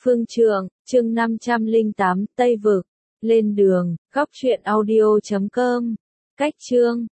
Phương Trượng, chương 508, Tây Vực. Lên đường, góc truyện audio.com. Cách chương